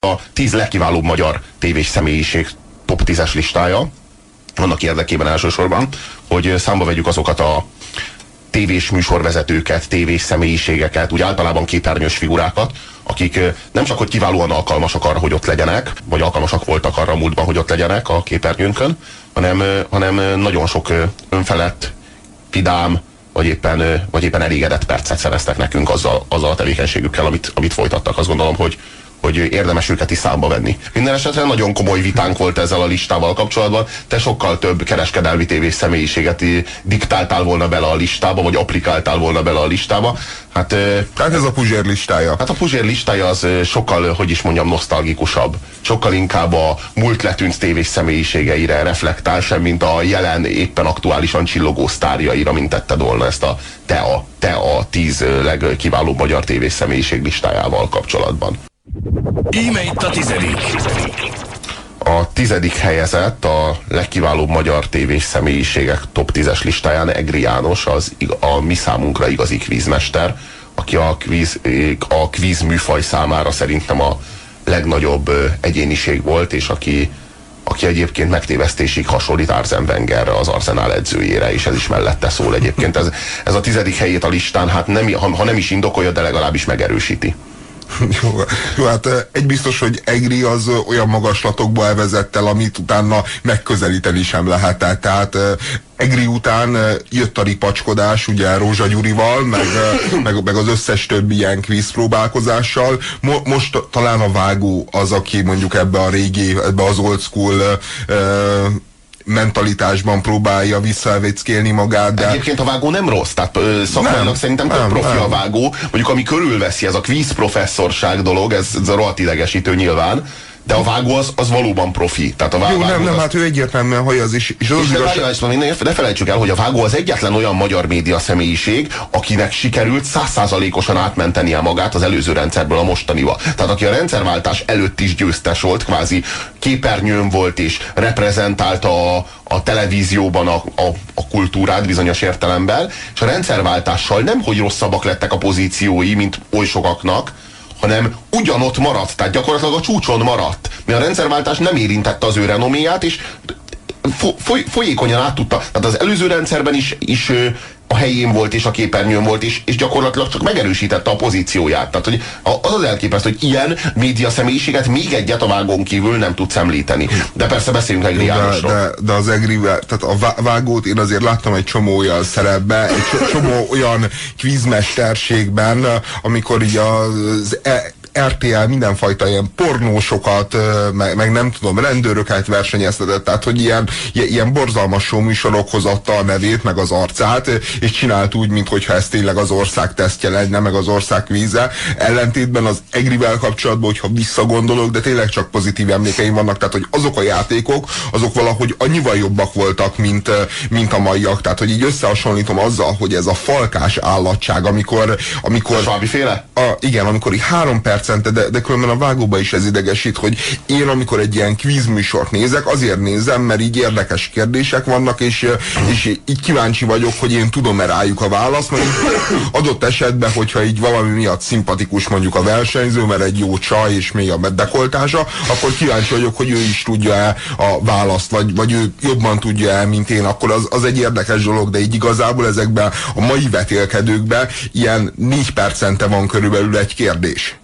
a 10 legkiválóbb magyar tévés személyiség top 10-es listája. Annak érdekében elsősorban, hogy számba vegyük azokat a tévés műsorvezetőket, tévés személyiségeket, úgy általában képernyős figurákat, akik nem csak hogy kiválóan alkalmasak arra, hogy ott legyenek, vagy alkalmasak voltak arra a múltban, hogy ott legyenek a képernyőnkön, hanem nagyon sok önfelett, vidám, vagy éppen elégedett percet szereztek nekünk azzal a tevékenységükkel, amit folytattak. Azt gondolom, hogy érdemes őket is számba venni. Minden esetre nagyon komoly vitánk volt ezzel a listával kapcsolatban. Te sokkal több kereskedelmi tévés személyiséget diktáltál volna bele a listába, vagy applikáltál volna bele a listába. Hát ez a Puzsér listája. Hát a Puzsér listája az sokkal, hogy is mondjam, nosztalgikusabb. Sokkal inkább a múlt letűnt tévés személyiségeire reflektál, sem mint a jelen, éppen aktuálisan csillogó sztárjaira, mint tetted volna ezt te a 10 legkiválóbb magyar tévés személyiség listájával kapcsolatban. Íme itt a 10. A 10. helyezett a legkiválóbb magyar tévés személyiségek top 10-es listáján Egri János, a mi számunkra igazi kvízmester, aki a kvíz műfaj számára szerintem a legnagyobb egyéniség volt, és aki egyébként megtévesztésig hasonlít Arsene Wengerre, az Arsenal edzőjére, és ez is mellette szól egyébként. Ez a 10. helyét a listán, hát ha nem is indokolja, de legalábbis megerősíti. Jó, hát egy biztos, hogy Egri az olyan magaslatokba elvezett el, amit utána megközelíteni sem lehetett. Tehát Egri után jött a ripacskodás, ugye Rózsa Gyurival, meg az összes többi ilyen kvízpróbálkozással. Most talán a Vágó az, aki mondjuk ebbe az old school mentalitásban próbálja visszaevéckélni magát, de... Egyébként a Vágó nem rossz, tehát szakmának szerintem tök profi a Vágó. Mondjuk ami körülveszi, ez a kvíz professzorság dolog, ez a rohadt idegesítő nyilván, de a Vágó az valóban profi. Tehát a Jó, Vágó nem, hát ő egyértelműen hajaz is. És ne felejtsük el, hogy a Vágó az egyetlen olyan magyar média személyiség, akinek sikerült 100%-osan átmentenie magát az előző rendszerből a mostaniba. Tehát aki a rendszerváltás előtt is győztes volt, kvázi képernyőn volt és reprezentálta a televízióban a kultúrát bizonyos értelemben, és a rendszerváltással nemhogy rosszabbak lettek a pozíciói, mint oly sokaknak, hanem ugyanott maradt, tehát gyakorlatilag a csúcson maradt. Mert a rendszerváltás nem érintette az ő renoméját, és folyékonyan át tudta. Tehát az előző rendszerben is a helyén volt, és a képernyőn volt, és gyakorlatilag csak megerősítette a pozícióját. Tehát hogy az elképesztő, hogy ilyen média személyiséget még egyet a Vágón kívül nem tudsz említeni. De persze beszélünk Egri Jánosról. De az Egrivel, tehát a Vágót én azért láttam egy csomó olyan szerepben, egy csomó olyan kvízmesterségben, amikor így az RTL mindenfajta ilyen pornósokat, meg nem tudom, rendőröket versenyeztetett, tehát hogy ilyen borzalmas show műsorokhoz adta a nevét, meg az arcát, és csinált úgy, mintha ez tényleg az ország tesztje lenne, meg az ország kvíze. Ellentétben az Egrivel kapcsolatban, hogyha visszagondolok, de tényleg csak pozitív emlékeim vannak, tehát hogy azok a játékok, azok valahogy annyival jobbak voltak, mint a maiak. Tehát, hogy így összehasonlítom azzal, hogy ez a falkás állatság, amikor Svábiféle? Igen, amikor így 3 percente, de különben a Vágóba is ez idegesít, hogy én amikor egy ilyen kvízműsort nézek, azért nézem, mert így érdekes kérdések vannak, és így kíváncsi vagyok, hogy én tudom-e rájuk a választ, mert adott esetben, hogyha így valami miatt szimpatikus mondjuk a versenyző, mert egy jó csaj és mély a dekoltása, akkor kíváncsi vagyok, hogy ő is tudja-e a választ, vagy ő jobban tudja-e, mint én, akkor az egy érdekes dolog, de így igazából ezekben a mai vetélkedőkben ilyen 4 percente van körülbelül egy kérdés.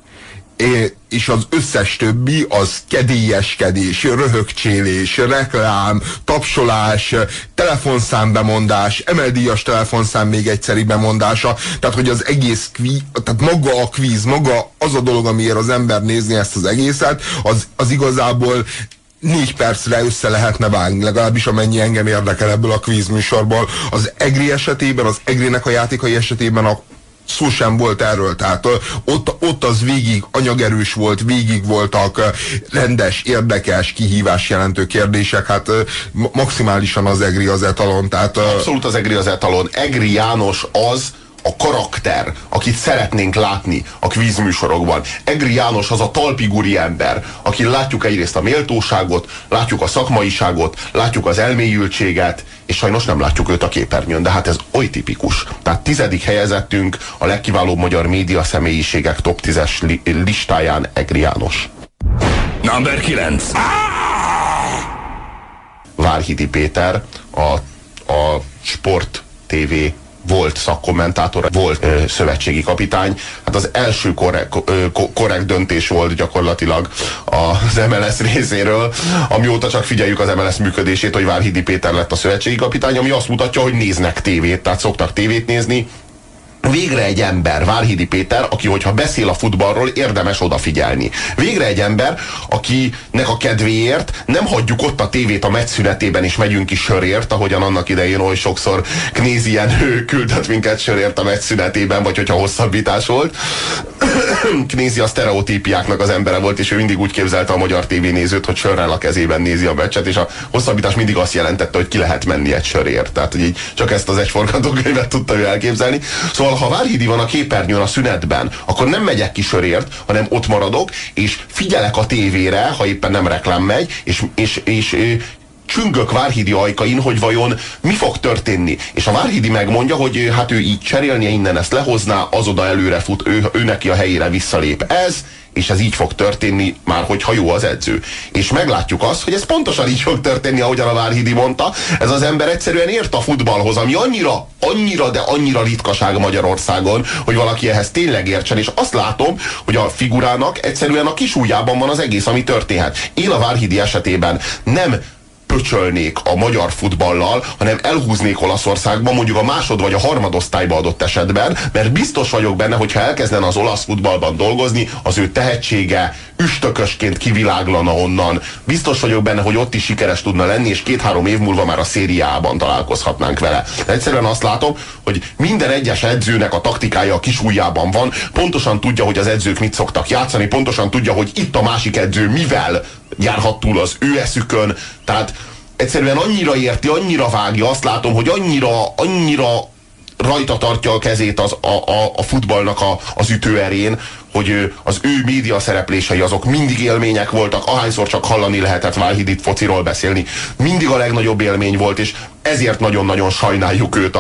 És az összes többi az kedélyeskedés, röhögcsélés, reklám, tapsolás, telefonszámbemondás, emeldíjas telefonszám még egyszeri bemondása, tehát hogy az egész tehát maga a kvíz, maga az a dolog, amiért az ember nézni ezt az egészet, az igazából 4 percre össze lehetne vágni, legalábbis amennyi engem érdekel ebből a kvízműsorból. Az Egri esetében, az Egrinek a játékai esetében szó sem volt erről, tehát ott az végig anyagerős volt, végig voltak rendes, érdekes, kihívás jelentő kérdések, hát maximálisan az Egri az etalon, tehát... Abszolút az Egri az etalon. Egri János az a karakter, akit szeretnénk látni a kvízműsorokban. Egri János az a talpiguri ember, aki látjuk egyrészt a méltóságot, látjuk a szakmaiságot, látjuk az elmélyültséget, és sajnos nem látjuk őt a képernyőn, de hát ez oly tipikus. Tehát 10. helyezettünk a legkiválóbb magyar média személyiségek top 10-es listáján Egri János. Number 9. Várhidi Péter, a Sport TV volt szakkommentátor, volt szövetségi kapitány. Hát az első korrekt döntés volt gyakorlatilag az MLS részéről, amióta csak figyeljük az MLS működését, hogy Várhidi Péter lett a szövetségi kapitány, ami azt mutatja, hogy néznek tévét, tehát szoktak tévét nézni. Végre egy ember, Várhidi Péter, aki, hogyha beszél a futballról, érdemes odafigyelni. Végre egy ember, akinek a kedvéért nem hagyjuk ott a tévét a meccs szünetében, és megyünk is sörért, ahogyan annak idején oly sokszor Knézien küldött minket sörért a meccs szünetében, vagy hogyha hosszabbítás volt. Knézi a sztereotípiáknak az embere volt, és ő mindig úgy képzelte a magyar tévénézőt, hogy sörrel a kezében nézi a meccset, és a hosszabbítás mindig azt jelentette, hogy ki lehet menni egy sörért. Tehát, hogy így csak ezt az egy forgatókönyvet tudta ő elképzelni. Szóval, ha Várhidi van a képernyőn a szünetben, akkor nem megyek ki sörért, hanem ott maradok, és figyelek a tévére, ha éppen nem reklám megy, és csüngök Várhidi ajkain, hogy vajon mi fog történni. És a Várhidi megmondja, hogy hát ő így cserélnie, innen ezt lehozná, az oda előre fut, ő neki a helyére visszalép. És ez így fog történni, már hogyha jó az edző. És meglátjuk azt, hogy ez pontosan így fog történni, ahogyan a Várhidi mondta. Ez az ember egyszerűen ért a futballhoz, ami annyira ritkaság Magyarországon, hogy valaki ehhez tényleg értsen, és azt látom, hogy a figurának egyszerűen a kisujjában van az egész, ami történhet. Én a Várhidi esetében nem pöcsölnék a magyar futballal, hanem elhúznék Olaszországban, mondjuk a másod vagy a harmadosztályba adott esetben, mert biztos vagyok benne, hogy ha elkezdene az olasz futballban dolgozni, az ő tehetsége üstökösként kiviláglana onnan. Biztos vagyok benne, hogy ott is sikeres tudna lenni, és 2-3 év múlva már a szériában találkozhatnánk vele. De egyszerűen azt látom, hogy minden egyes edzőnek a taktikája a kisujjában van, pontosan tudja, hogy az edzők mit szoktak játszani, pontosan tudja, hogy itt a másik edző mivel járhat túl az ő eszükön, tehát egyszerűen annyira érti, annyira vágja, azt látom, hogy annyira rajta tartja a kezét a futballnak az ütőerén, hogy az ő média szereplései azok mindig élmények voltak, ahányszor csak hallani lehetett Várhidit fociról beszélni, mindig a legnagyobb élmény volt, és ezért nagyon-nagyon sajnáljuk őt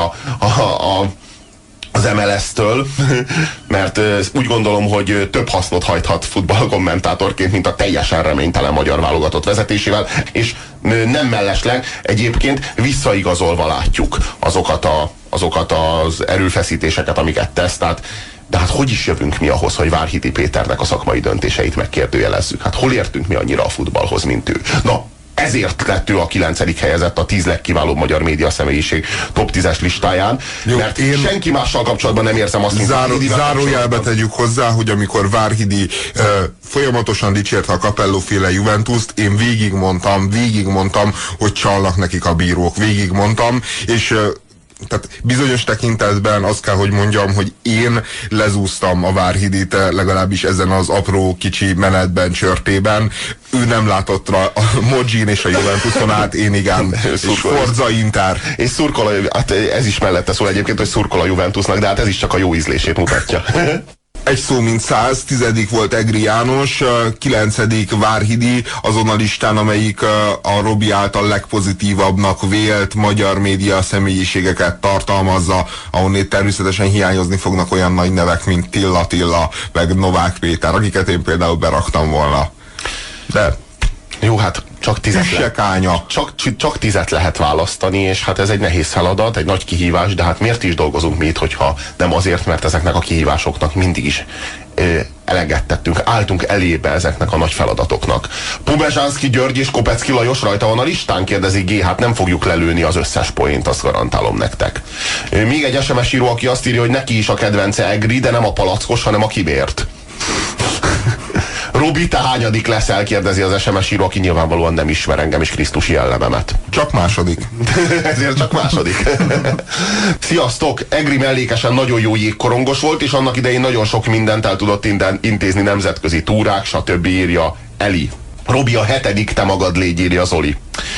az MLS-től, mert úgy gondolom, hogy több hasznot hajthat futballkommentátorként, mint a teljesen reménytelen magyar válogatott vezetésével, és nem mellesleg egyébként visszaigazolva látjuk azokat az erőfeszítéseket, amiket tesz, de hát hogy is jövünk mi ahhoz, hogy Várhidi Péternek a szakmai döntéseit megkérdőjelezzük? Hát hol értünk mi annyira a futballhoz, mint ő? Na, ezért lett ő a 9. helyezett a 10 legkiválóbb magyar média személyiség top 10-es listáján, jó, mert senki mással kapcsolatban nem érzem azt, mint zárójelbe tegyük hozzá, hogy amikor Várhidi folyamatosan dicsérte a Capello-féle Juventust, én végigmondtam, hogy csalnak nekik a bírók, végigmondtam, és tehát bizonyos tekintetben azt kell, hogy mondjam, hogy én lezúztam a Várhidit legalábbis ezen az apró kicsi menetben, csörtében. Ő nem látott a Modzsin és a Juventuson át, én igen. És Forza Inter. És szurkol, hát ez is mellette szól egyébként, hogy szurkol a Juventusnak, de hát ez is csak a jó ízlését mutatja. Egy szó mint 100, 10. volt Egri János, 9. Várhidi, azon a listán, amelyik a Robi által legpozitívabbnak vélt magyar média személyiségeket tartalmazza, ahonnét természetesen hiányozni fognak olyan nagy nevek, mint Tilla, meg Novák Péter, akiket én például beraktam volna. De jó, hát csak 10 csak 10 lehet választani, és hát ez egy nehéz feladat, egy nagy kihívás, de hát miért is dolgozunk mi itt, hogyha nem azért, mert ezeknek a kihívásoknak mindig is eleget tettünk, álltunk elébe ezeknek a nagy feladatoknak. Pubezsánszky György és Kopecki Lajos rajta van a listán, kérdezi G, hát nem fogjuk lelőni az összes poént, azt garantálom nektek. Még egy SMS író, aki azt írja, hogy neki is a kedvence Egri, de nem a palackos, hanem a kibért. Robi, te hányadik leszel? Kérdezi az SMS író, aki nyilvánvalóan nem ismer engem és Krisztusi jellememet. Csak második. Ezért csak második. Sziasztok! Egri mellékesen nagyon jó jégkorongos volt, és annak idején nagyon sok mindent el tudott intézni, nemzetközi túrák, stb. Írja Eli. Robi, a 7. te magad légy, írja Zoli.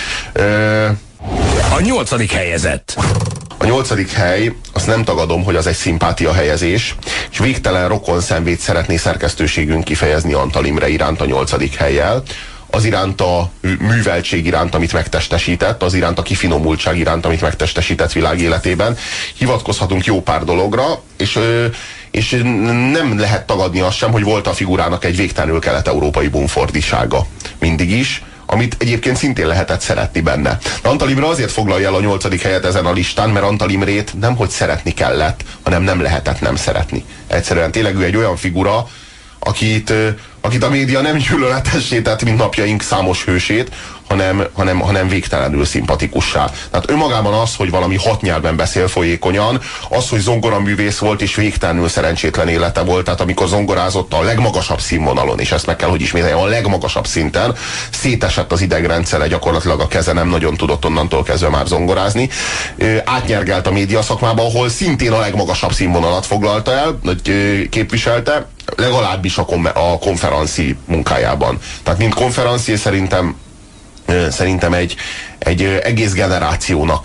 A 8. helyezett. A 8. hely, azt nem tagadom, hogy az egy szimpátia helyezés, és végtelen rokonszenvét szeretné szerkesztőségünk kifejezni Antal Imre iránt a 8. hellyel, az iránt a műveltség iránt, amit megtestesített, az iránt a kifinomultság iránt, amit megtestesített világéletében. Hivatkozhatunk jó pár dologra, és nem lehet tagadni azt sem, hogy volt a figurának egy végtelenül kelet-európai bumfordisága. mindig is, amit egyébként szintén lehetett szeretni benne. De Antal Imre azért foglalja el a 8. helyet ezen a listán, mert Antal Imrét nemhogy szeretni kellett, hanem nem lehetett nem szeretni. Egyszerűen tényleg ő egy olyan figura, akit a média nem gyűlöletessé tett, mint napjaink számos hősét, hanem végtelenül szimpatikussá. Tehát önmagában az, hogy valami 6 nyelven beszél folyékonyan, az, hogy zongoraművész volt és végtelenül szerencsétlen élete volt, tehát amikor zongorázott a legmagasabb színvonalon, és ezt meg kell, hogy ismételjem, a legmagasabb szinten, szétesett az idegrendszere, gyakorlatilag a keze nem nagyon tudott onnantól kezdve már zongorázni. Átnyergelt a média szakmába, ahol szintén a legmagasabb színvonalat foglalta el, képviselte, legalábbis a konferenci munkájában. Tehát mint konferencié szerintem egy egész generációnak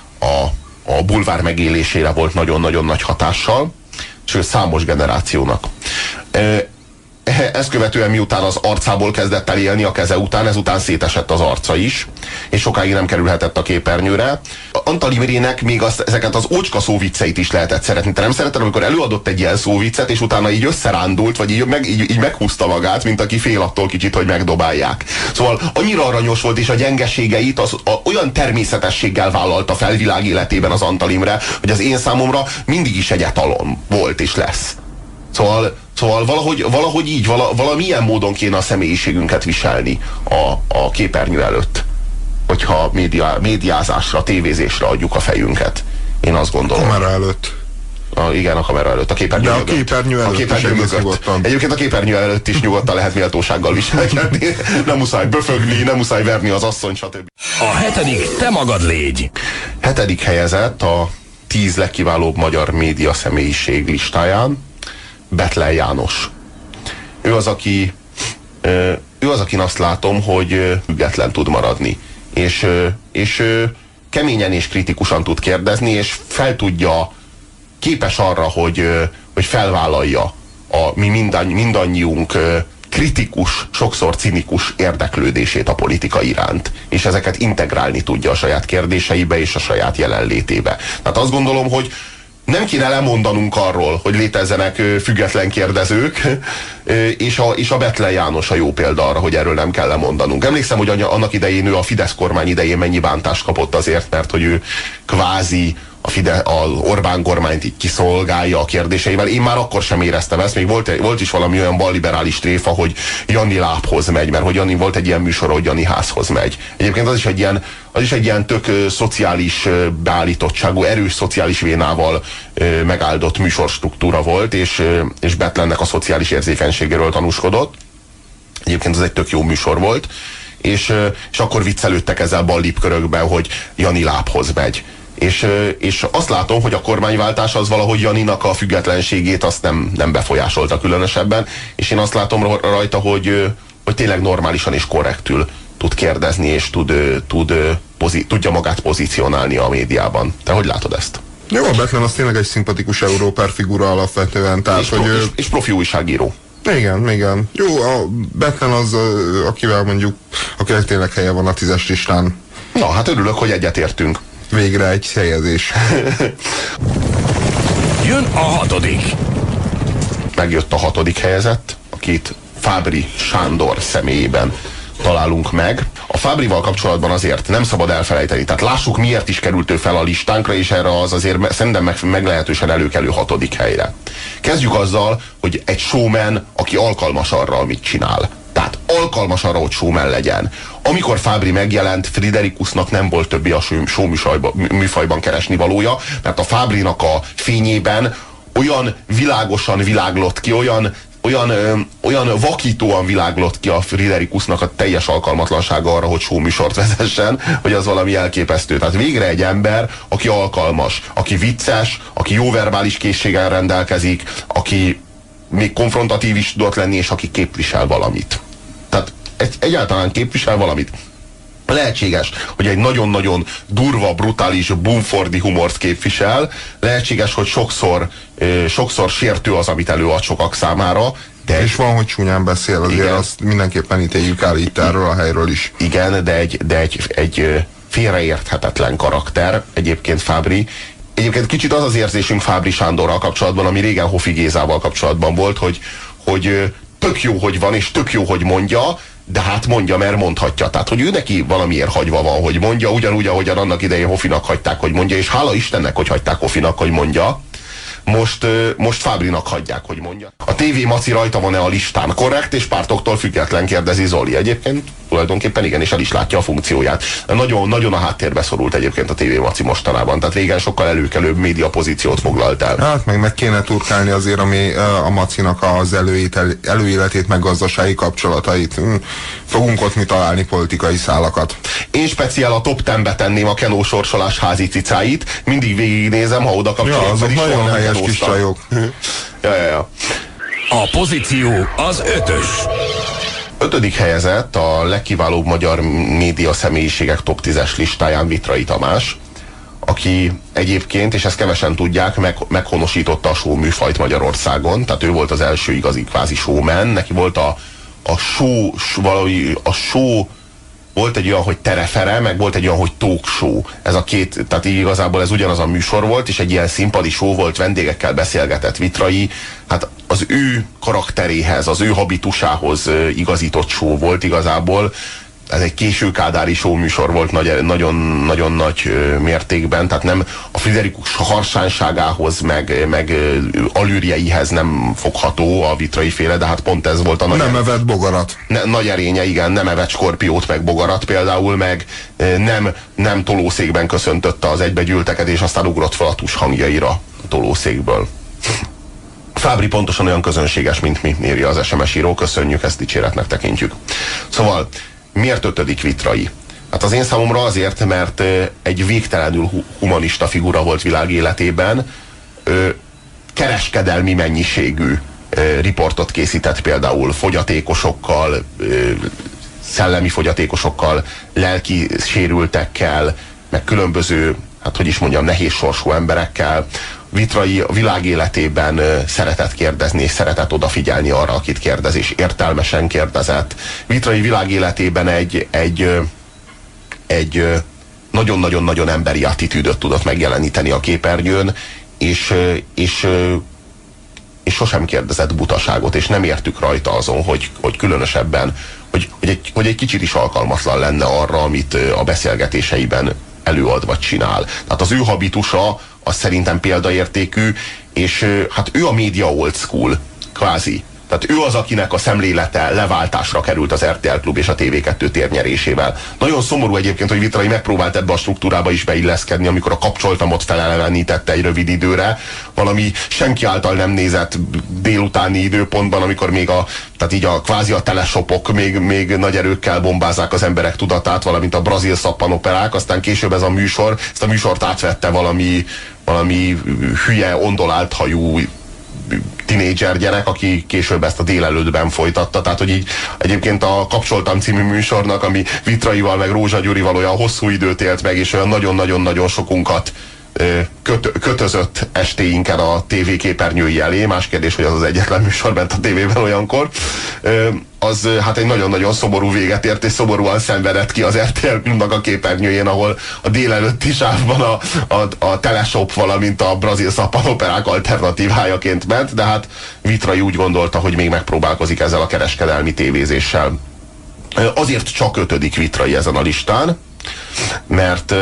a bulvár megélésére volt nagyon-nagyon nagy hatással, sőt számos generációnak. Ezt követően miután az arcából kezdett el élni a keze után, ezután szétesett az arca is, és sokáig nem kerülhetett a képernyőre. Antal Imrének még ezeket az ócska szóvicceit is lehetett szeretni. Te nem szereted, amikor előadott egy ilyen szóviccet, és utána így összerándult, vagy így meghúzta magát, mint aki fél attól kicsit, hogy megdobálják. Szóval annyira aranyos volt, és a gyengeségeit olyan természetességgel vállalta fel világ életében az Antal Imre, hogy az én számomra mindig is egy etalon volt és lesz. Szóval valahogy így, valamilyen módon kéne a személyiségünket viselni a képernyő előtt, hogyha médiázásra, tévézésre adjuk a fejünket. Én azt gondolom. Kamera előtt. Igen, a kamera előtt, a képernyő mögött. A képernyő előtt Egyébként a képernyő előtt is nyugodtan lehet méltósággal viselkedni. Nem muszáj böfögni, nem muszáj verni az asszony, stb. A 7. te magad légy. 7. helyezett a 10 legkiválóbb magyar média személyiség listáján Bethlen János. Ő az, akin azt látom, hogy független tud maradni. És keményen és kritikusan tud kérdezni, és képes arra, hogy felvállalja a mi mindannyiunk kritikus, sokszor cinikus érdeklődését a politika iránt, és ezeket integrálni tudja a saját kérdéseibe és a saját jelenlétébe. Tehát azt gondolom, hogy nem kéne lemondanunk arról, hogy létezzenek független kérdezők, és a Bethlen János a jó példa arra, hogy erről nem kell lemondanunk. Emlékszem, hogy annak idején ő a Fidesz kormány idején mennyi bántást kapott azért, mert hogy ő kvázi az Orbán kormányt így kiszolgálja a kérdéseivel. Én már akkor sem éreztem ezt, még volt is valami olyan balliberális tréfa, hogy Jani lábhoz megy, mert hogy Jani volt egy ilyen műsor, hogy Jani házhoz megy. Egyébként az is egy ilyen tök szociális beállítottságú, erős szociális vénával megáldott műsorstruktúra volt, és Bethlennek a szociális érzékenységéről tanúskodott. Egyébként ez egy tök jó műsor volt, és akkor viccelődtek ezzel ballib körökben, hogy Jani lábhoz megy. És azt látom, hogy a kormányváltás az valahogy Janinak a függetlenségét azt nem befolyásolta különösebben, és én azt látom rajta, hogy tényleg normálisan és korrektül tud kérdezni, és tudja magát pozícionálni a médiában. Te hogy látod ezt? Jó, a Bethlen az tényleg egy szimpatikus európer figura alapvetően. Tehát, és profi újságíró. Igen. Jó, a Bethlen az, akinek tényleg helye van a 10-es listán. Na, hát örülök, hogy egyetértünk. Végre egy helyezés. Jön a 6. Megjött a 6. helyezett, akit Fábry Sándor személyében találunk meg. A Fábryval kapcsolatban azért nem szabad elfelejteni. Tehát lássuk, miért is került ő fel a listánkra, és erre az azért szerintem meglehetősen előkelő 6. helyre. Kezdjük azzal, hogy egy showman, aki alkalmas arra, amit csinál. Tehát alkalmas arra, hogy showman legyen. Amikor Fábry megjelent, Friderikusnak nem volt többi a show műfajban keresni valója, mert a Fábrynak a fényében olyan világosan világlott ki, olyan vakítóan világlott ki a Friderikusnak a teljes alkalmatlansága arra, hogy show műsort vezessen, hogy az valami elképesztő. Tehát végre egy ember, aki alkalmas, aki vicces, aki jó verbális készséggel rendelkezik, aki még konfrontatív is tudott lenni, és aki képvisel valamit. Tehát egyáltalán képvisel valamit. Lehetséges, hogy egy nagyon-nagyon durva, brutális, bumfordi humort képvisel, lehetséges, hogy sokszor sértő az, amit előad sokak számára, de és van, hogy csúnyán beszél, azért igen, azt mindenképpen ítéljük el itt erről a helyről is. Igen, de egy félreérthetetlen karakter egyébként Fábry. Egyébként kicsit az érzésünk Fábry Sándorral kapcsolatban, ami régen Hofi Gézával kapcsolatban volt, hogy tök jó, hogy van, és tök jó, hogy mondja, de hát mondja, mert mondhatja. Tehát, hogy ő neki valamiért hagyva van, hogy mondja, ugyanúgy, ahogyan annak idején Hofinak hagyták, hogy mondja, és hála Istennek, hogy hagyták Hofinak, hogy mondja. Most Fábrinak hagyják, hogy mondja. A TV Maci rajta van-e a listán? Korrekt és pártoktól független, kérdezi Zoli. Egyébként tulajdonképpen igen, és el is látja a funkcióját. Nagyon, nagyon a háttérbe szorult egyébként a TV Maci mostanában. Tehát régen sokkal előkelőbb média pozíciót foglalt el. Hát meg kéne turkálni azért a Macinak az előéletét, meg gazdasági kapcsolatait. Fogunk ott mi találni politikai szálakat. Én speciál a top 10-be tenném a Kenó sorsolás házi cicáit. Mindig végignézem, ha oda kapcsolom. Ja, azok nagyon helyes kis csajok. Ja. A pozíció az 5-ös. 5. helyezett a legkiválóbb magyar média személyiségek top 10-es listáján Vitrai Tamás, aki egyébként, és ezt kevesen tudják, meghonosította a show műfajt Magyarországon, tehát ő volt az első igazi kvázi showman, neki volt a show volt egy olyan, hogy terefere, meg volt egy olyan, hogy talk show. Ez a két, tehát igazából ez ugyanaz a műsor volt, és egy ilyen színpadi show volt, vendégekkel beszélgetett Vitrai. Hát az ő karakteréhez, az ő habitusához igazított show volt igazából. Ez egy késő kádári show műsor volt nagyon nagy mértékben, tehát nem a Friderikus harsányságához, meg alűrjeihez nem fogható a Vitrai féle, de hát pont ez volt a nagy... Nem evett bogarat. Nagy erénye, igen, nem evett skorpiót, meg bogarat például, meg nem tolószékben köszöntötte az egybegyűlteket, és aztán ugrott fel a tus hangjaira a tolószékből. Fábri pontosan olyan közönséges, mint mi, írja az SMS író, köszönjük, ezt dicséretnek tekintjük. Szóval miért 5. Vitrai? Hát az én számomra azért, mert egy végtelenül humanista figura volt világ életében, kereskedelmi mennyiségű riportot készített például fogyatékosokkal, szellemi fogyatékosokkal, lelki sérültekkel, meg különböző, hát hogy is mondjam, nehéz sorsú emberekkel. Vitrai a világ életében szeretett kérdezni, és szeretett odafigyelni arra, akit kérdez, és értelmesen kérdezett. Vitrai világ életében egy nagyon-nagyon-nagyon emberi attitűdöt tudott megjeleníteni a képernyőn, és sosem kérdezett butaságot, és nem értük rajta azon, hogy különösebben, hogy egy kicsit is alkalmatlan lenne arra, amit a beszélgetéseiben előad vagy csinál. Tehát az ő habitusa az szerintem példaértékű, és hát ő a média old school, kvázi. Tehát ő az, akinek a szemlélete leváltásra került az RTL Klub és a TV2 térnyerésével. Nagyon szomorú egyébként, hogy Vitrai megpróbált ebbe a struktúrába is beilleszkedni, amikor a kapcsoltamot felelevenítette egy rövid időre, valami senki által nem nézett délutáni időpontban, amikor még tehát így kvázi a teleshopok még nagy erőkkel bombázzák az emberek tudatát, valamint a brazil szappanoperák, aztán később ezt a műsort átvette valami hülye, ondolált hajú tinédzser gyerek, aki később ezt a délelőttben folytatta. Tehát, hogy így egyébként a Kapcsoltam című műsornak, ami Vitraival meg Rózsa Gyurival olyan hosszú időt élt meg, és olyan nagyon-nagyon-nagyon sokunkat kötözött estéinken a tévé képernyői elé. Más kérdés, hogy az egyetlen műsor bent a tévében olyankor. Az hát egy nagyon-nagyon szomorú véget ért, és szomorúan szenvedett ki az RTL Klubnak a képernyőjén, ahol a délelőtti sávban a teleshop, valamint a brazil szappanoperák alternatívájaként ment, de hát Vitrai úgy gondolta, hogy még megpróbálkozik ezzel a kereskedelmi tévézéssel. Azért csak 5. Vitrai ezen a listán, mert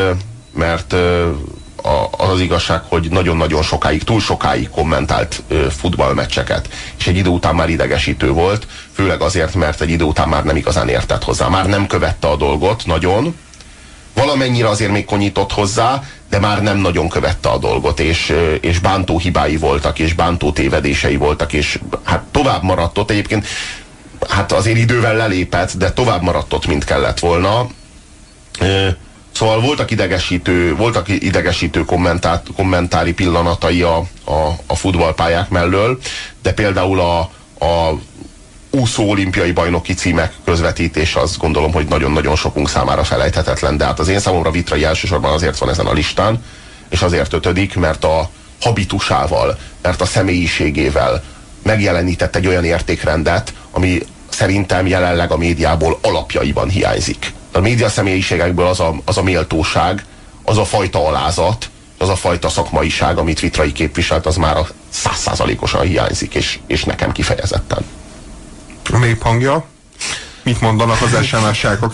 az igazság, hogy nagyon-nagyon sokáig, túl sokáig kommentált futballmeccseket, és egy idő után már idegesítő volt, főleg azért, mert egy idő után már nem igazán értett hozzá, már nem követte a dolgot nagyon, valamennyire azért még konyított hozzá, de már nem nagyon követte a dolgot, és bántó hibái voltak, és bántó tévedései voltak, és hát tovább maradt ott egyébként, hát azért idővel lelépett, de tovább maradt ott, mint kellett volna. Szóval voltak idegesítő kommentári pillanatai a futballpályák mellől, de például a úszó olimpiai bajnoki címek közvetítés, azt gondolom, hogy nagyon-nagyon sokunk számára felejthetetlen, de hát az én számomra Vitrai elsősorban azért van ezen a listán, és azért 5., mert a habitusával, mert a személyiségével megjelenített egy olyan értékrendet, ami szerintem jelenleg a médiából alapjaiban hiányzik. A média személyiségekből az a méltóság, az a fajta alázat, az a fajta szakmaiság, amit Vitrai képviselt, az már 100%-osan hiányzik, és nekem kifejezetten. A néphangja? Mit mondanak az SMS-ek,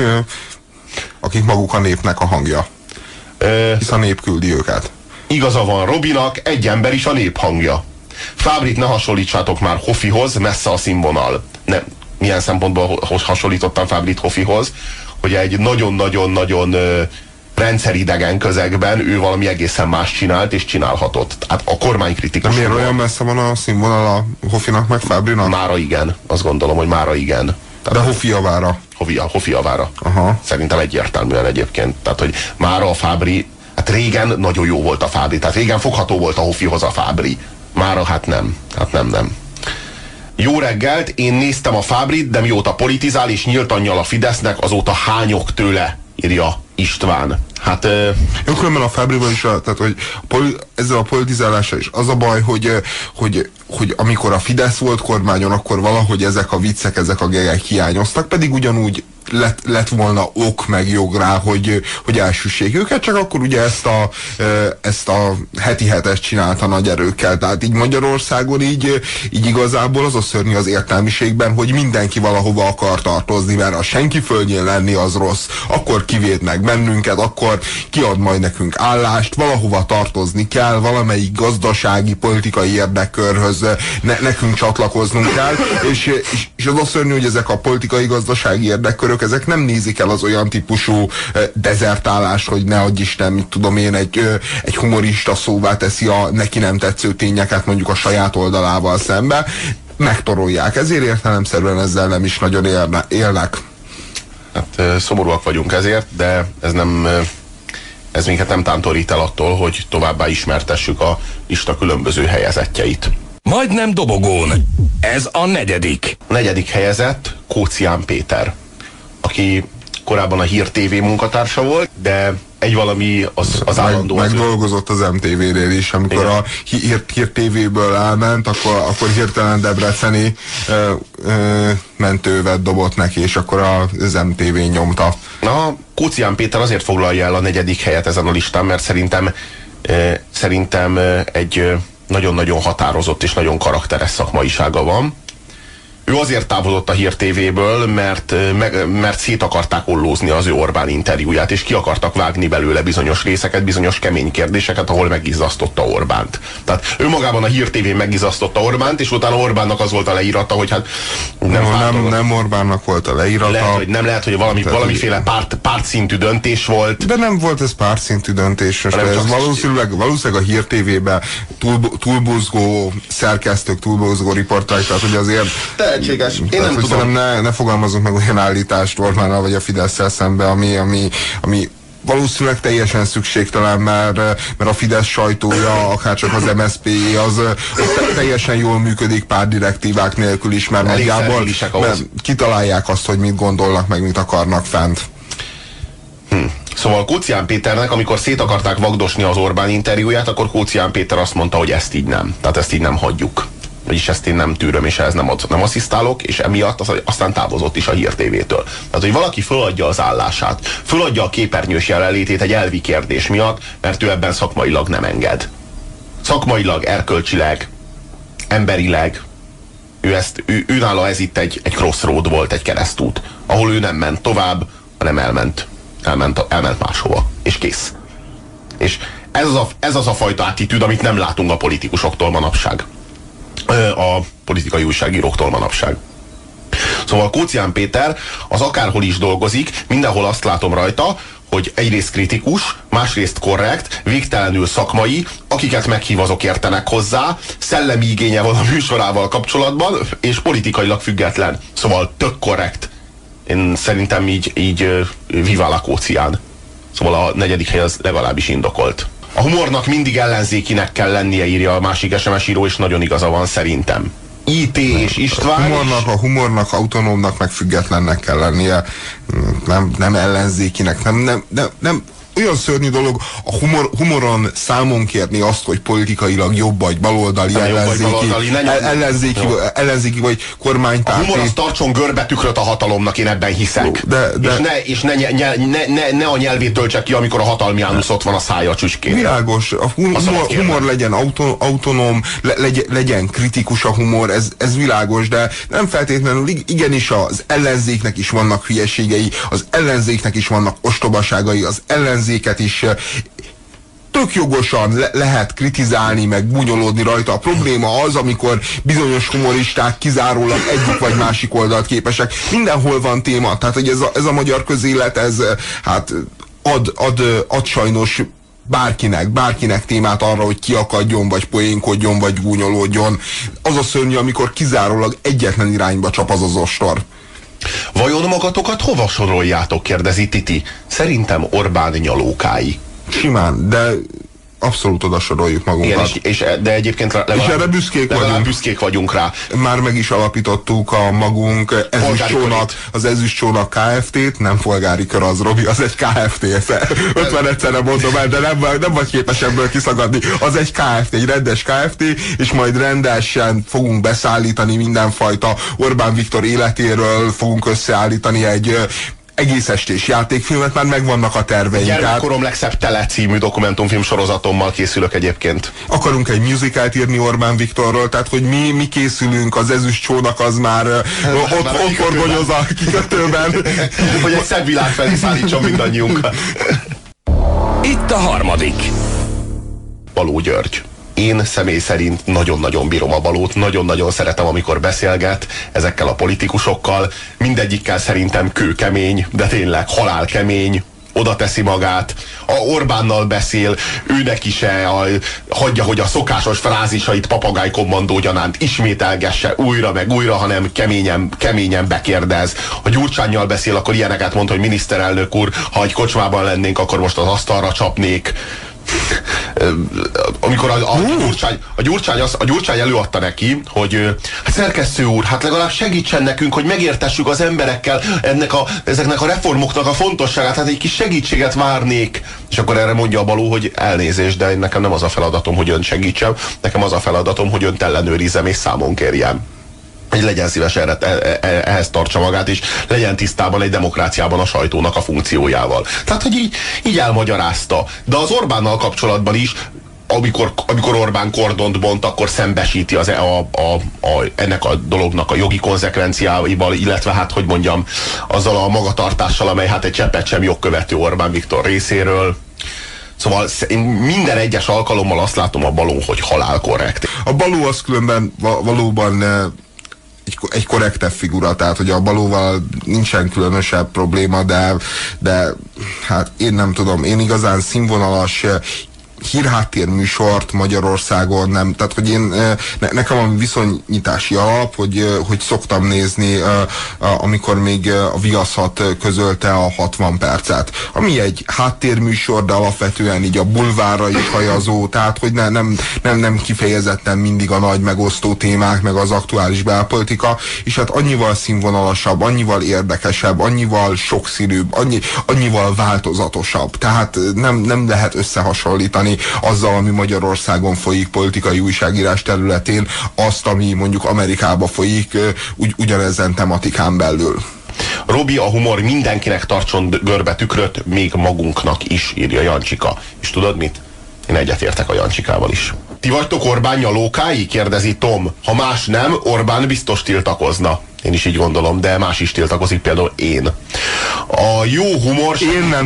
akik maguk a népnek a hangja? Hisz a nép küldi őket. Igaza van Robinak, egy ember is a nép hangja. Fábrit ne hasonlítsátok már Hofihoz, messze a színvonal. Nem, milyen szempontból hasonlítottam Fábrit Hofihoz, hogy egy nagyon-nagyon-nagyon rendszeridegen közegben ő valami egészen más csinált és csinálhatott. Hát a kormánykritikus. De miért olyan messze van a színvonal a Hofinak meg Fábrinak? Mára igen. Azt gondolom, hogy mára igen. Tehát de Hofi javára. Hofi javára. Aha. Szerintem egyértelműen egyébként. Tehát, hogy mára a Fábri, hát régen nagyon jó volt a Fábri, tehát régen fogható volt a Hofihoz a Fábri. Mára hát nem. Hát nem. Jó reggelt, én néztem a Fábrit, de mióta politizál és nyíltan nyal a Fidesznek, azóta hányok tőle, írja István. Hát... Jó, különben a Fábrival is, tehát, hogy ezzel a politizálással is az a baj, hogy amikor a Fidesz volt kormányon, akkor valahogy ezek a viccek, ezek a gegek hiányoztak, pedig ugyanúgy lett volna ok meg jog rá, hogy elsüssék őket, csak akkor ugye ezt a heti hetes csinálta nagy erőkkel. Tehát így Magyarországon így igazából az a szörnyű az értelmiségben, hogy mindenki valahova akar tartozni, mert ha senki földjén lenni az rossz, akkor kivédnek bennünket, akkor kiad majd nekünk állást, valahova tartozni kell, valamelyik gazdasági, politikai érdekkörhöz nekünk csatlakoznunk kell, és az a szörnyű, hogy ezek a politikai, gazdasági érdekkörök, ezek nem nézik el az olyan típusú dezertálást, hogy ne adj Isten, mit tudom én, egy humorista szóvá teszi a neki nem tetsző tényeket mondjuk a saját oldalával szembe, megtorolják. Ezért értelemszerűen ezzel nem is nagyon élnek. Hát szomorúak vagyunk ezért, de ez minket nem tántorít el attól, hogy továbbá ismertessük a lista különböző helyezettjeit. Majdnem dobogón. Ez a negyedik. A negyedik helyezett Kócián Péter, aki korábban a Hír TV munkatársa volt, de egy valami az állandó... Megdolgozott az MTV-nél is, amikor igen. A Hír TV-ből elment, akkor hirtelen debreceni mentővet dobott neki, és akkor az MTV nyomta. Na, Kócián Péter azért foglalja el a negyedik helyet ezen a listán, mert szerintem egy nagyon-nagyon határozott és nagyon karakteres szakmaisága van. Ő azért távozott a Hír TV-ből, mert szét akarták ollózni az ő Orbán interjúját, és ki akartak vágni belőle bizonyos részeket, bizonyos kemény kérdéseket, ahol megizzasztotta Orbánt. Tehát ő magában a Hír TV megizzasztotta Orbánt, és utána Orbánnak az volt a leírata, hogy hát nem Orbánnak volt a leírata. Lehet, hogy valamiféle pártszintű döntés volt. De nem volt ez pártszintű döntés. Ez valószínűleg a Hír TV-ben túlbuzgó szerkesztők, túlbuzgó riporták, tehát hogy azért lehetséges. Én nem tudom. Ne fogalmazunk meg olyan állítást Orbánnal vagy a Fidesz-szel szembe, ami valószínűleg teljesen szükségtelen, mert a Fidesz sajtója, akárcsak az MSZP-jé, az teljesen jól működik pártdirektívák nélkül is, mert nagyjából kitalálják azt, hogy mit gondolnak, meg mit akarnak fent. Szóval Kócián Péternek, amikor szét akarták vagdosni az Orbán interjúját, akkor Kócián Péter azt mondta, hogy ezt így nem. Tehát ezt így nem hagyjuk. Vagyis ezt én nem tűröm, és ehhez nem asszisztálok, és emiatt aztán távozott is a Hír TV-től. Tehát, hogy valaki föladja az állását, föladja a képernyős jelenlétét egy elvi kérdés miatt, mert ő ebben szakmailag nem enged. Szakmailag, erkölcsileg, emberileg, őnála ez itt egy crossroad volt, egy keresztút, ahol ő nem ment tovább, hanem elment máshova, és kész. És ez az a fajta attitűd, amit nem látunk a politikusoktól manapság. A politikai újságíróktól manapság. Szóval Kócián Péter az akárhol is dolgozik, mindenhol azt látom rajta, hogy egyrészt kritikus, másrészt korrekt, végtelenül szakmai, akiket meghív, azok értenek hozzá, szellemi igénye van a műsorával kapcsolatban, és politikailag független. Szóval tök korrekt. Én szerintem így viva la Kócián. Szóval a negyedik hely az legalábbis indokolt. A humornak mindig ellenzékinek kell lennie, írja a másik SMS író, és nagyon igaza van szerintem. IT és István. A humornak autonómnak, meg függetlennek kell lennie, nem ellenzékinek, nem olyan szörnyű dolog a humoron számon kérni azt, hogy politikailag jobb vagy baloldali, ellenzéki vagy kormánypárti. A humor az tartson görbetükröt a hatalomnak, én ebben hiszek. És ne a nyelvét töltse ki, amikor a hatalmi ánusz ott van a szája csücskén. Világos, a humor legyen autonóm, legyen kritikus a humor, ez világos, de nem feltétlenül, igenis az ellenzéknek is vannak hülyeségei, az ellenzéknek is vannak ostobaságai, az ellenzéket is tök jogosan lehet kritizálni, meg gúnyolódni rajta. A probléma az, amikor bizonyos humoristák kizárólag egyik vagy másik oldalt képesek. Mindenhol van téma, tehát hogy ez a magyar közélet, ez hát ad sajnos bárkinek témát arra, hogy kiakadjon, vagy poénkodjon, vagy gúnyolódjon. Az a szörnyű, amikor kizárólag egyetlen irányba csap az ostor. Vajon magatokat hova soroljátok, kérdezi Titi. Szerintem Orbán nyalókái. Simán, de abszolút oda soroljuk magunkat. Igen, de egyébként legalább büszkék vagyunk rá. Már meg is alapítottuk a magunk az Ezüstcsónak Kft-t, nem polgári kör az, Robi, az egy Kft. 50 egyszerre mondom el, de nem vagy képes ebből kiszagadni. Az egy Kft, egy rendes Kft, és majd rendesen fogunk beszállítani mindenfajta Orbán Viktor életéről, fogunk összeállítani egy egész estés játékfilmet, már megvannak a terveink. Gyermekkorom legszebb tele című dokumentumfilm sorozatommal készülök egyébként. Akarunk egy musicalt írni Orbán Viktorról, tehát hogy mi készülünk, az Ezüstcsónak az már ott forgonyoz a kikötőben. Hogy egy szebb világ felé szállítson mindannyiunkat. Itt a harmadik. Baló György. Én személy szerint nagyon-nagyon bírom a Balót, nagyon-nagyon szeretem, amikor beszélget ezekkel a politikusokkal. Mindegyikkel szerintem kőkemény, de tényleg halálkemény, oda teszi magát. A Orbánnal beszél, őnek is hagyja, hogy a szokásos frázisait papagájkommandó gyanánt ismételgesse újra meg újra, hanem keményen bekérdez. Ha Gyurcsánnyal beszél, akkor ilyeneket mond, hogy miniszterelnök úr, ha egy kocsmában lennénk, akkor most az asztalra csapnék. Amikor a Gyurcsány előadta neki, hogy hát szerkesztő úr, hát legalább segítsen nekünk, hogy megértessük az emberekkel ezeknek a reformoknak a fontosságát, hát egy kis segítséget várnék. És akkor erre mondja a Baló, hogy elnézést, de nekem nem az a feladatom, hogy önt segítsem, nekem az a feladatom, hogy önt ellenőrizzem és számon kérjem. Hogy legyen szíves ehhez tartsa magát, és legyen tisztában egy demokráciában a sajtónak a funkciójával. Tehát, hogy így elmagyarázta. De az Orbánnal kapcsolatban is, amikor Orbán kordont bont, akkor szembesíti ennek a dolognak a jogi konzekvenciáival, illetve hát, hogy mondjam, azzal a magatartással, amely hát egy cseppet sem jogkövető Orbán Viktor részéről. Szóval én minden egyes alkalommal azt látom a Balón, hogy halál korrekt. A Baló az különben valóban egy korrektebb figura, tehát hogy a Balóval nincsen különösebb probléma, de hát én nem tudom, én igazán színvonalas hírháttérműsort Magyarországon nem, tehát hogy én nekem a viszonyítási alap, hogy szoktam nézni, amikor még a Viaszat közölte a 60 percet, ami egy háttérműsor, de alapvetően így a bulvárra is hajazó, tehát hogy nem kifejezetten mindig a nagy megosztó témák, meg az aktuális belpolitika, és hát annyival színvonalasabb, annyival érdekesebb, annyival sokszínűbb, annyival változatosabb, tehát nem lehet összehasonlítani azzal, ami Magyarországon folyik politikai újságírás területén, azt, ami mondjuk Amerikában folyik ugyanezen tematikán belül. Robi, a humor mindenkinek tartson görbetükröt, még magunknak is, írja Jancsika. És tudod mit? Én egyetértek a Jancsikával is. Ti vagytok Orbán nyalókái? Kérdezi Tom. Ha más nem, Orbán biztos tiltakozna. Én is így gondolom, de más is tiltakozik, például én. A jó humor...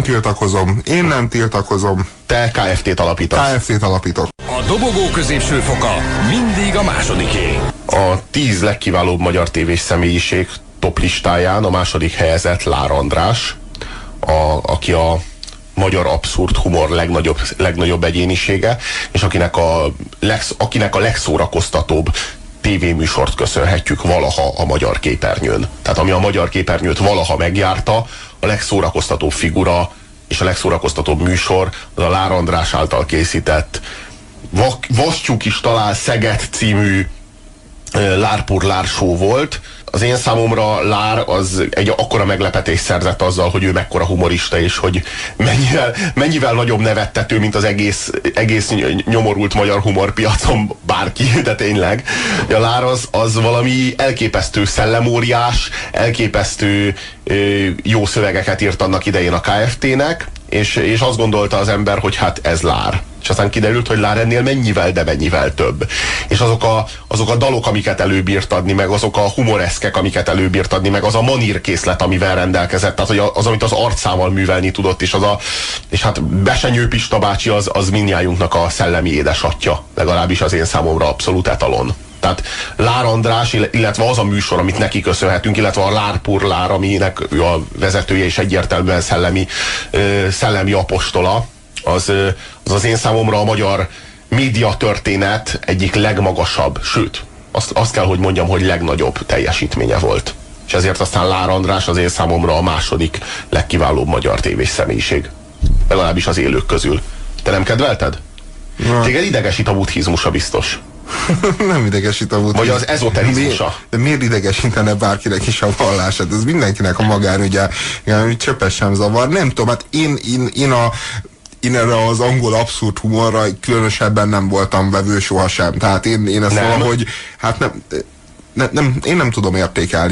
Én nem tiltakozom. Te KFT-t alapítasz. KFT-t alapítok. A dobogó középső foka mindig a másodiké. A 10 legkiválóbb magyar tévés személyiség top listáján a második helyezett Lár András, aki a magyar abszurd humor legnagyobb egyénisége, és akinek a legszórakoztatóbb tévéműsort köszönhetjük valaha a magyar képernyőn. Tehát ami a magyar képernyőt valaha megjárta, a legszórakoztatóbb figura és a legszórakoztatóbb műsor az a Lár András által készített Vastyuk is talál Szeged című Lárpur Lár show volt, az én számomra Lár az egy akkora meglepetés szerzett azzal, hogy ő mekkora humorista, és hogy mennyivel nagyobb nevettető, mint az egész nyomorult magyar humorpiacon bárki, de tényleg. A Lár az valami elképesztő szellemóriás, elképesztő jó szövegeket írt annak idején a KFT-nek, és azt gondolta az ember, hogy hát ez Lár. És aztán kiderült, hogy Lár ennél mennyivel, de mennyivel több. És azok a dalok, amiket előbírt adni, meg azok a humoreszkek, amiket előbírt adni, meg az a manírkészlet, amivel rendelkezett, tehát hogy az, amit az arcával művelni tudott, és hát Besenyő Pista bácsi az mindnyájunknak a szellemi édesatja, legalábbis az én számomra abszolút etalon. Tehát Lár András, illetve az a műsor, amit neki köszönhetünk, illetve a Lár Pur Lár, aminek ő a vezetője és egyértelműen szellemi apostola, az én számomra a magyar médiatörténet egyik legmagasabb, sőt, azt kell, hogy mondjam, hogy legnagyobb teljesítménye volt. És ezért aztán Lár András az én számomra a második legkiválóbb magyar tévés személyiség. Legalábbis az élők közül. Te nem kedvelted? Téged idegesít a buddhizmusa biztos. Nem idegesít a buddhizmus. Vagy az ezoterizmusa. De miért idegesítene bárkinek is a vallását? Ez mindenkinek a magánügye. Csöppes sem zavar. Nem tudom, hát én erre az angol abszurd humorra különösebben nem voltam vevő sohasem. Tehát én ezt valahogy, hát én nem tudom értékelni,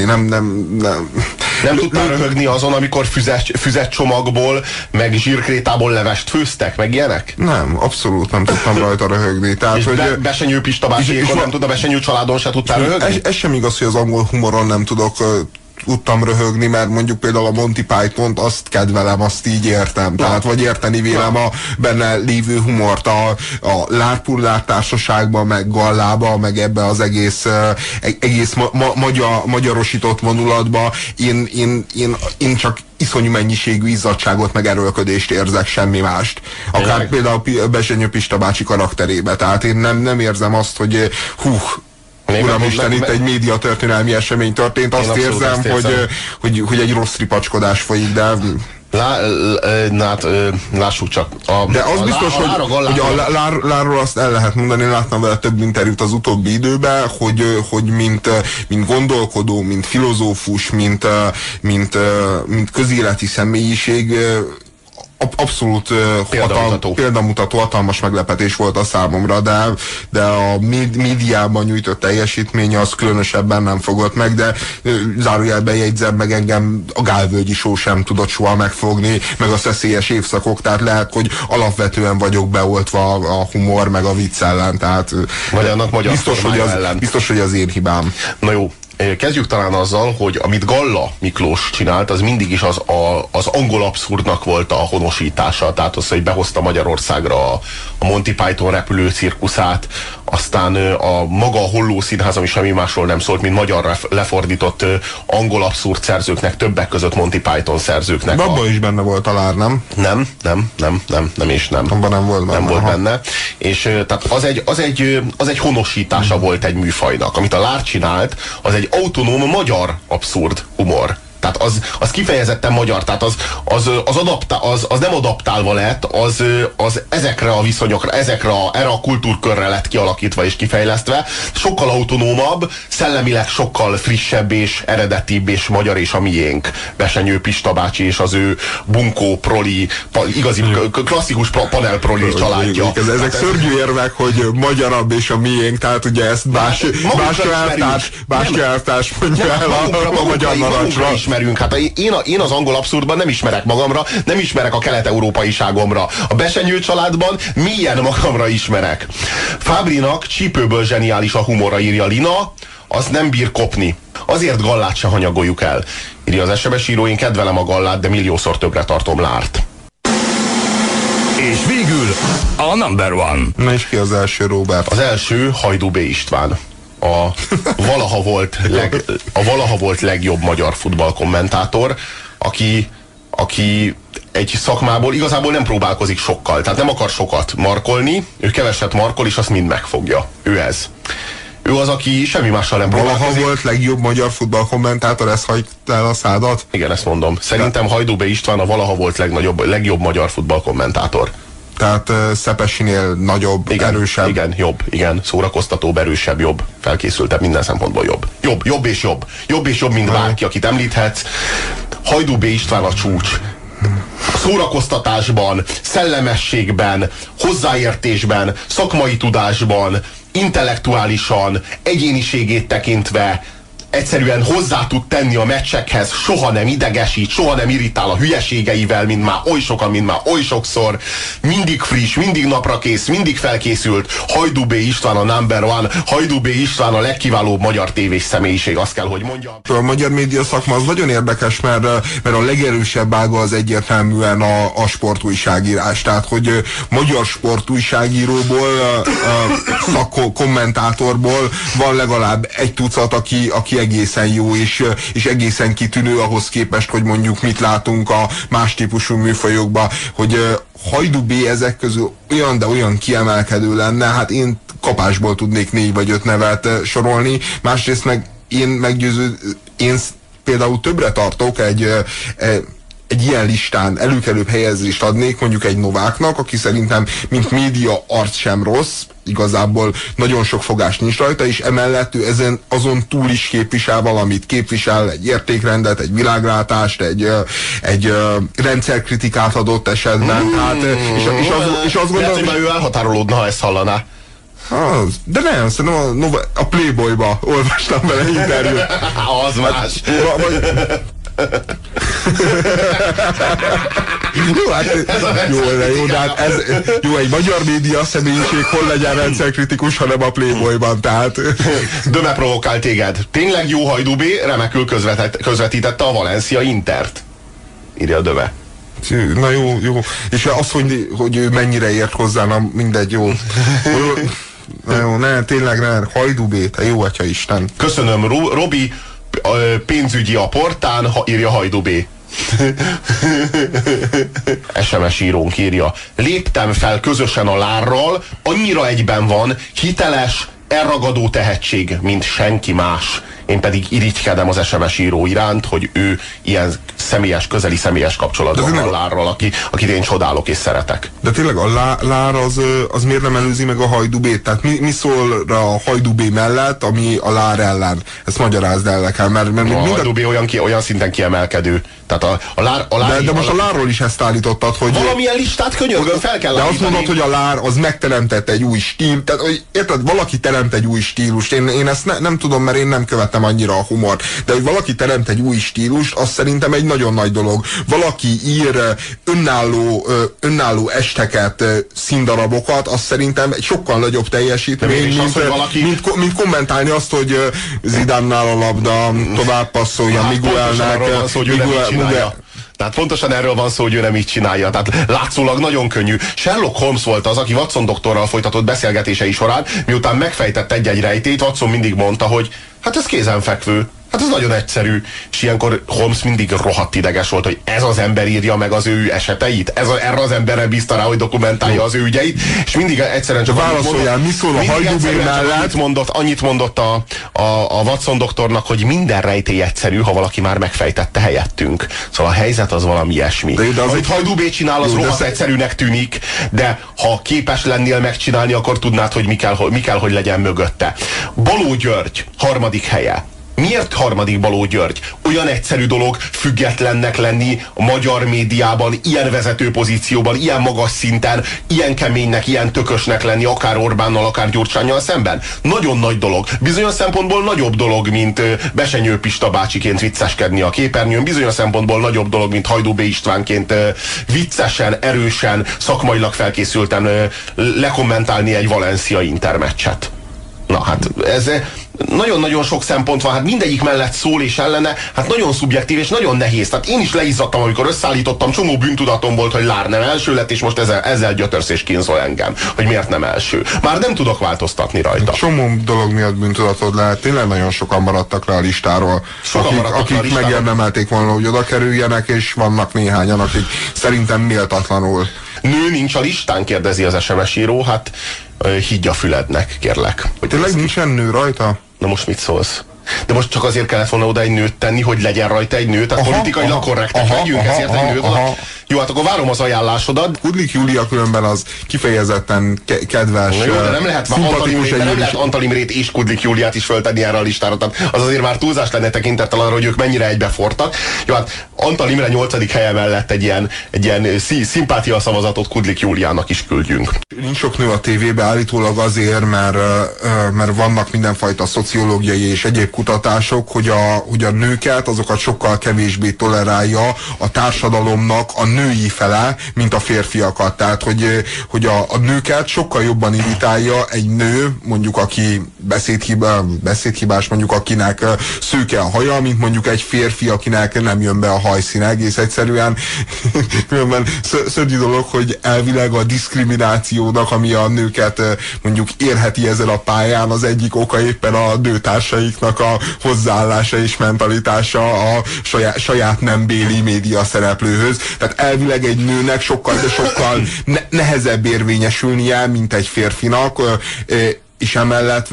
Nem tudtál röhögni azon, amikor füzet csomagból, meg zsírkrétából levest főztek, meg ilyenek? Nem, abszolút nem tudtam rajta röhögni. Tehát, és hogy Besenyő Pista bácsiékon nem tud, a Besenyő családon se tudtál röhögni? Ez sem igaz, hogy az angol humoron nem tudtam röhögni, mert mondjuk például a Monty Pythont azt kedvelem, azt így értem. Tehát vagy érteni vélem a benne lévő humort a Lár Pur Lár társaságban, meg Gallába, meg ebbe az egész magyarosított vonulatba én csak iszonyú mennyiségű izzadságot, meg erőlködést érzek, semmi mást. Akár például Besenyő Pista bácsi karakterébe. Tehát én nem érzem azt, hogy Uramisten, itt egy médiatörténelmi esemény történt. Azt érzem, hogy egy rossz ripacskodás folyik, de... Lássuk csak. De az biztos, hogy a Lárról azt el lehet mondani, én láttam vele több interjút az utóbbi időben, hogy mint gondolkodó, mint filozófus, mint közéleti személyiség, abszolút példamutató, hatalmas meglepetés volt a számomra, de a médiában nyújtott teljesítménye az különösebben nem fogott meg, de zárójelben jegyzem meg, engem a Gálvölgyi Show sem tudott soha megfogni, meg a Szeszélyes évszakok, tehát lehet, hogy alapvetően vagyok beoltva a humor meg a vicc ellen, tehát vagy annak magyar biztos, hogy az én hibám. Na jó. Kezdjük talán azzal, hogy amit Galla Miklós csinált, az mindig is az angol abszurdnak volt a honosítása. Tehát az, hogy behozta Magyarországra a Monty Python repülő cirkuszát, aztán a maga a Holló Színház, ami semmi másról nem szólt, mint magyar lefordított angol abszurd szerzőknek, többek között Monty Python szerzőknek. De abban is benne volt a Lár, nem? Nem. Abban nem volt benne. Nem volt benne. És tehát az egy honosítása volt egy műfajnak. Amit a Lár csinált, az egy autonóm magyar abszurd humor. Tehát az kifejezetten magyar, tehát az nem adaptálva lett, az ezekre a viszonyokra, erre a kultúrkörre lett kialakítva és kifejlesztve, sokkal autonómabb, szellemileg sokkal frissebb és eredetibb és magyar és a miénk. Besenyő Pista bácsi és az ő bunkó, proli, igazi klasszikus panel proli családja. Ezek szörnyű érvek, hogy magyarabb és a miénk, tehát ugye ezt Bástya elvtárs mondja el a magyar narancsra. Hát én az angol abszurdban nem ismerek magamra, nem ismerek a kelet-európaiságomra. A Besenyő családban milyen magamra ismerek. Fábrinak csípőből zseniális a humora, írja Lina, az nem bír kopni. Azért Gallát se hanyagoljuk el. Írja az SMS író, én kedvelem a Gallát, de milliószor többre tartom Lárt. És végül a number one. Na és ki az első, Róbert? Az első Hajdú B. István. A valaha volt legjobb magyar futballkommentátor, aki egy szakmából igazából nem próbálkozik sokkal, tehát nem akar sokat markolni, ő keveset markol, és azt mind megfogja. Ő ez. Ő az, aki semmi mással nem próbálkozik. Valaha volt legjobb magyar futballkommentátor, ezt hagyta el a szádat? Igen, ezt mondom. Szerintem Hajdú B. István a valaha volt legjobb magyar futballkommentátor. Tehát Szepesinél nagyobb, igen, erősebb. Igen, jobb, igen, szórakoztatóbb, erősebb, jobb, felkészültebb, minden szempontból jobb. Jobb és jobb. Jobb és jobb, mint bárki, akit említhetsz. Hajdú B. István a csúcs. Szórakoztatásban, szellemességben, hozzáértésben, szakmai tudásban, intellektuálisan, egyéniségét tekintve egyszerűen hozzá tud tenni a meccsekhez, soha nem idegesít, soha nem irritál a hülyeségeivel, mint már oly sokan, mint már oly sokszor. Mindig friss, mindig naprakész, mindig felkészült. Hajdú B. István a number one, Hajdú B. István a legkiválóbb magyar tévés személyiség, azt kell, hogy mondjam. A magyar média szakma az nagyon érdekes, mert a legerősebb ága az egyértelműen a sportújságírás. Tehát, hogy magyar sportújságíróból, kommentátorból van legalább egy tucat, aki egészen jó és egészen kitűnő ahhoz képest, hogy mondjuk mit látunk a más típusú műfajokban, hogy Hajdú B. ezek közül olyan, de olyan kiemelkedő lenne, hát én kapásból tudnék 4 vagy 5 nevet sorolni, másrészt meg én például többre tartok egy ilyen listán előkelőbb helyezést adnék mondjuk egy Nováknak, aki szerintem mint média arc sem rossz, igazából nagyon sok fogás nincs rajta, és emellett ő azon túl is képvisel valamit, képvisel egy értékrendet, egy világlátást, egy rendszerkritikát adott esetben. Tehát, és azt gondolom, lehet, hogy ő elhatárolódna, ha ezt hallaná. De nem, szerintem a Playboyba olvastam vele interjút. Az más. Jó, de hát jó, egy magyar média személyiség hol legyen rendszerkritikus, hanem a Playboyban, tehát. Döme provokál téged. Tényleg jó Hajdú B. remekül közvetítette a Valencia Intert. Írja a Döme. Na jó. És az, hogy ő mennyire ért hozzá, na mindegy, jó. Na jó, tényleg Hajdú B. te jó atya Isten. Köszönöm, Robi. Pénzügyi a portán, írja Hajdú B. SMS írónk írja: léptem fel közösen a Lárral, annyira egyben van, hiteles, elragadó tehetség, mint senki más. Én pedig irigykedem az SMS író iránt, hogy ő ilyen közeli személyes kapcsolatban van a Lárral, akit én csodálok és szeretek. De tényleg a Lár az miért nem előzi meg a Hajdú B-t? Tehát mi szól a Hajdú B mellett, ami a Lár ellen? Ezt magyarázd el nekem, mert a Hajdú B olyan szinten kiemelkedő. Tehát a Lár de most a Lárról is ezt állítottad, hogy... Valamilyen listát könyörgön fel kell állítani. De azt mondod, hogy a Lár az megteremtett egy új stíl. Tehát, érted, valaki teremt egy új stílust. Én ezt nem tudom, mert én nem követem annyira a humor. De hogy valaki teremt egy új stílust, az szerintem egy nagyon nagy dolog. Valaki ír önálló esteket, színdarabokat, az szerintem egy sokkal nagyobb teljesítmény, mint kommentálni azt, hogy Zidánnál a labda tovább passzolja Miguelnek. Tehát pontosan erről van szó, hogy ő nem így csinálja. Tehát látszólag nagyon könnyű. Sherlock Holmes volt az, aki Watson doktorral folytatott beszélgetései során, miután megfejtett egy-egy rejtét, Watson mindig mondta, hogy hát ez kézenfekvő. Hát ez nagyon egyszerű. És ilyenkor Holmes mindig rohadt ideges volt, hogy ez az ember írja meg az ő eseteit. Erre az emberre bízta rá, hogy dokumentálja az ő ügyeit. És mindig egyszerűen csak válaszoljál, mi szól a Hajdú B mellett? Annyit mondott a Watson doktornak, hogy minden rejtély egyszerű, ha valaki már megfejtette helyettünk. Szóval a helyzet az valami ilyesmi. De amit Hajdú B csinál, az rohadt egyszerűnek tűnik, de ha képes lennél megcsinálni, akkor tudnád, hogy mi kell, hogy legyen mögötte. Baló György, 3. helye. Miért 3. Baló György? Olyan egyszerű dolog függetlennek lenni a magyar médiában, ilyen vezető pozícióban, ilyen magas szinten, ilyen keménynek, ilyen tökösnek lenni, akár Orbánnal, akár Gyurcsánnyal szemben. Nagyon nagy dolog. Bizonyos szempontból nagyobb dolog, mint Besenyő Pista bácsiként vicceskedni a képernyőn. Bizonyos szempontból nagyobb dolog, mint Hajdú B. Istvánként viccesen, erősen, szakmailag felkészülten lekommentálni egy Valencia Intermeccset. Na hát ez nagyon-nagyon sok szempont van, hát mindegyik mellett szól és ellene, hát nagyon szubjektív és nagyon nehéz. Tehát én is leizzadtam, amikor összeállítottam, csomó bűntudatom volt, hogy Lár nem első lett, és most ezzel gyötörsz és kínzol engem, hogy miért nem első. Már nem tudok változtatni rajta. Csomó dolog miatt bűntudatod lehet, tényleg nagyon sokan maradtak le a listáról, akik megérdemelték volna, hogy oda kerüljenek, és vannak néhányan, akik szerintem méltatlanul. Nő nincs a listán, kérdezi az SMS író, hát higgy a fülednek, kérlek. Tényleg nincsen nő rajta? Na most mit szólsz? De most csak azért kellett volna oda egy nőt tenni, hogy legyen rajta egy nő, tehát politikailag korrektek legyünk, ezért egy nő van. Jó, hát akkor várom az ajánlásodat. Kudlik Júlia különben az kifejezetten kedves, Jó, de nem lehet Antal Imrét és Kudlik Júliát is föltenni erre a listára. Tehát az azért már túlzás lenne tekintettel arra, hogy ők mennyire egybefortak. Jó, hát Antal Imre 8. helye mellett egy ilyen szimpátia szavazatot Kudlik Júliának is küldjünk. Nincs sok nő a tévébe állítólag azért, mert vannak mindenfajta szociológiai és egyéb kutatások, hogy a nőket, azokat sokkal kevésbé tolerálja a társadalomnak a női fele, mint a férfiakat. Tehát, hogy a nőket sokkal jobban irritálja egy nő, mondjuk aki beszédhibás, mondjuk akinek szőke a haja, mint mondjuk egy férfi, akinek nem jön be a hajszíne. Egész egyszerűen különben szörnyű dolog, hogy elvileg a diszkriminációnak, ami a nőket mondjuk érheti ezen a pályán, az egyik oka éppen a nőtársaiknak a hozzáállása és mentalitása a saját nembéli média szereplőhöz. Tehát elvileg egy nőnek sokkal nehezebb érvényesülnie, mint egy férfinak, és emellett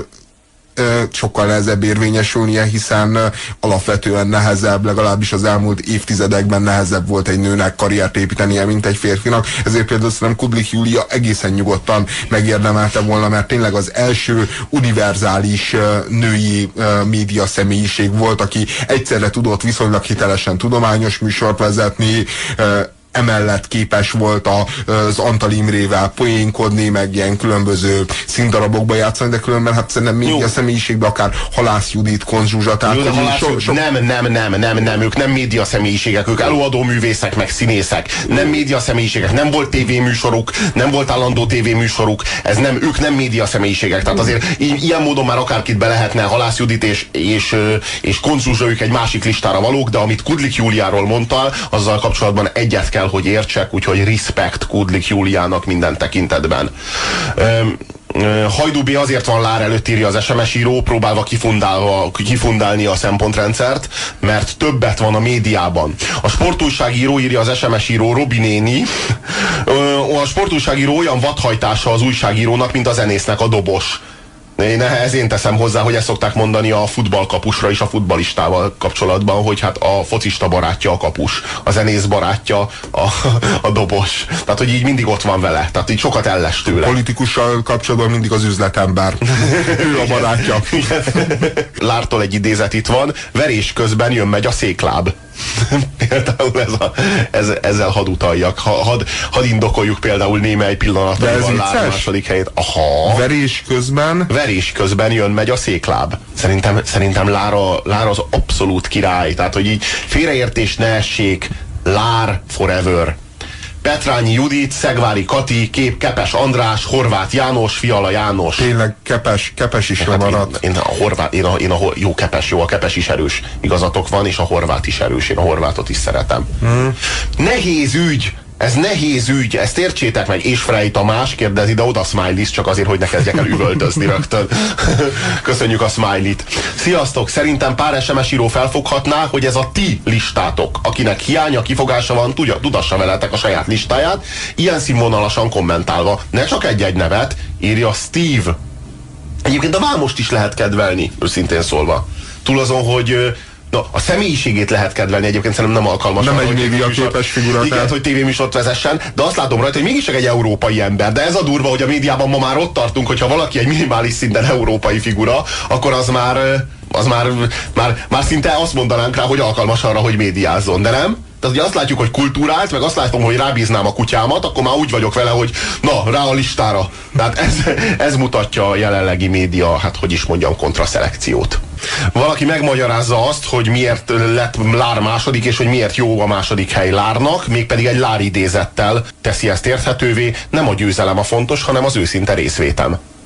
sokkal nehezebb érvényesülnie, hiszen alapvetően nehezebb, legalábbis az elmúlt évtizedekben nehezebb volt egy nőnek karriert építenie, mint egy férfinak. Ezért például szerintem Kudlik Júlia egészen nyugodtan megérdemelte volna, mert tényleg az első univerzális női média személyiség volt, aki egyszerre tudott viszonylag hitelesen tudományos műsort vezetni, emellett képes volt az Antal Imrével poénkodni, meg ilyen különböző színdarabokba játszani, de különben hát szerintem média személyiségben akár Halász Judit, Konz Zsuzsa, tehát nem, ők nem média személyiségek, ők előadó művészek, meg színészek, nem média személyiségek, nem volt tévéműsoruk, nem volt állandó tévéműsoruk, ők nem média személyiségek, tehát azért ilyen módon már akárkit be lehetne, Halász Judit és Konz Zsuzsa, ők egy másik listára valók, de amit Kudlik Júliáról mondtál, azzal kapcsolatban egyet kell, hogy értsek, úgyhogy respect Kudlik Júliának minden tekintetben. Hajdú B azért van Lár előtt, írja az SMS író, próbálva kifundálni a szempontrendszert, mert többet van a médiában. A sportújságíró, írja az SMS író, Robi néni, a sportújságíró olyan vadhajtása az újságírónak, mint a zenésznek a dobos. Én teszem hozzá, hogy ezt szokták mondani a futballkapusra és a futballistával kapcsolatban, hogy hát a focista barátja a kapus, a zenész barátja a dobos. Tehát, hogy így mindig ott van vele. Tehát így sokat elles tőle. A politikussal kapcsolatban mindig az üzletember. Ő a barátja. Lártól egy idézet itt van. Verés közben jön-megy a székláb. Például ezzel hadd utaljak. Hadd indokoljuk például némely pillanatban a Lár második helyét. Aha. Verés közben jön-megy a székláb. Szerintem Lár az abszolút király. Tehát, hogy így félreértés ne essék. Lár forever. Petrányi Judit, Szegvári Kati, Kepes András, Horváth János, Fiala János. Tényleg Kepes is lemaradt. A Kepes is erős. Igazatok van, és a Horváth is erős. Én a Horváthot is szeretem. Nehéz ügy. Ez nehéz ügy, ezt értsétek meg. És Frey Tamás kérdezi, de oda Smiley, csak azért, hogy ne kezdjek el üvöltözni rögtön. Köszönjük a Smiley-t. Sziasztok, szerintem pár SMS író felfoghatná, hogy ez a ti listátok. Akinek hiánya, kifogása van, tudassa veletek a saját listáját, ilyen színvonalasan kommentálva. Ne csak egy-egy nevet, írja Steve. Egyébként a Vámost is lehet kedvelni, őszintén szólva. Túl azon, hogy a személyiségét lehet kedvelni, egyébként szerintem nem alkalmas. Nem egy médiaképes figura. Igen, hogy tévéműsort vezessen, de azt látom rajta, hogy mégis csak egy európai ember. De ez a durva, hogy a médiában ma már ott tartunk, hogyha valaki egy minimális szinten európai figura, akkor az már szinte azt mondanánk rá, hogy alkalmas arra, hogy médiázzon, de nem? Tehát ugye azt látjuk, hogy kultúrált, meg azt látom, hogy rábíznám a kutyámat, akkor már úgy vagyok vele, hogy na, rá a listára. Tehát ez mutatja a jelenlegi média, hát hogy is mondjam, kontraszelekciót. Valaki megmagyarázza azt, hogy miért lett Lár második, és hogy miért jó a második hely Lárnak, mégpedig egy Lár idézettel teszi ezt érthetővé. Nem a győzelem a fontos, hanem az őszinte részvétem.